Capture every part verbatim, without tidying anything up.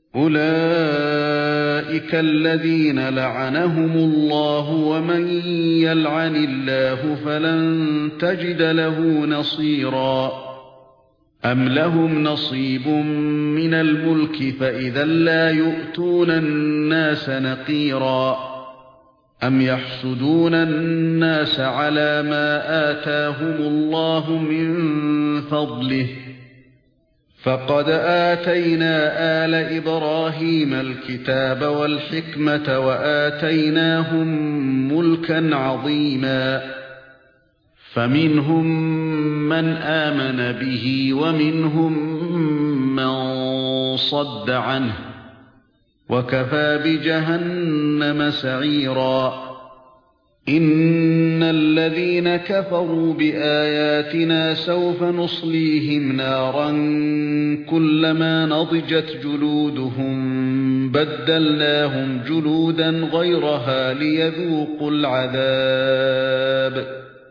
أولئك الذين لعنهم الله ومن يلعن الله فلن تجد له نصيرا أم لهم نصيب من الملك فإذا لا يؤتون الناس نقيرا أم يحسدون الناس على ما آتاهم الله من فضله فقد آتينا آل إبراهيم الكتاب والحكمة وآتيناهم ملكا عظيما فمنهم من آمن به ومنهم من صد عنه وكفى بجهنم سعيرا إن الذين كفروا بآياتنا سوف نصليهم نارا كلما نضجت جلودهم بدلناهم جلودا غيرها ليذوقوا العذاب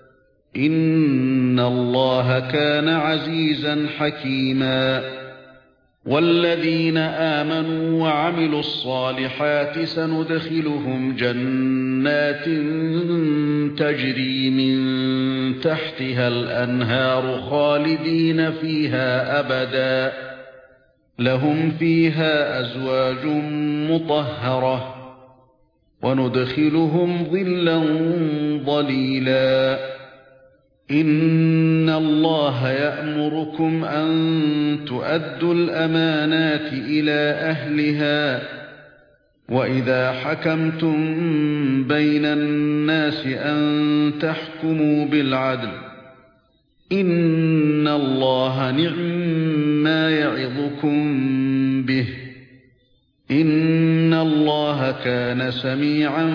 إن الله كان عزيزا حكيما والذين آمنوا وعملوا الصالحات سندخلهم جنات تجري من تحتها الأنهار خالدين فيها أبدا لهم فيها أزواج مطهرة وندخلهم ظلا ظليلا إن الله يأمركم أن تؤدوا الأمانات إلى أهلها وإذا حكمتم بين الناس أن تحكموا بالعدل إن الله نعم يعظكم به إن الله كان سميعا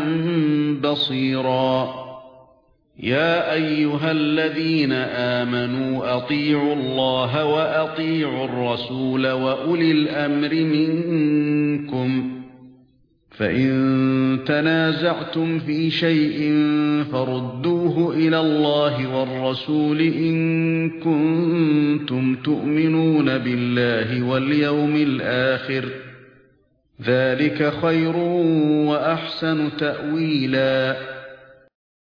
بصيرا يا أيها الذين آمنوا أطيعوا الله وأطيعوا الرسول وأولي الأمر منكم فإن تنازعتم في شيء فردوه إلى الله والرسول إن كنتم تؤمنون بالله واليوم الآخر ذلك خير وأحسن تأويلا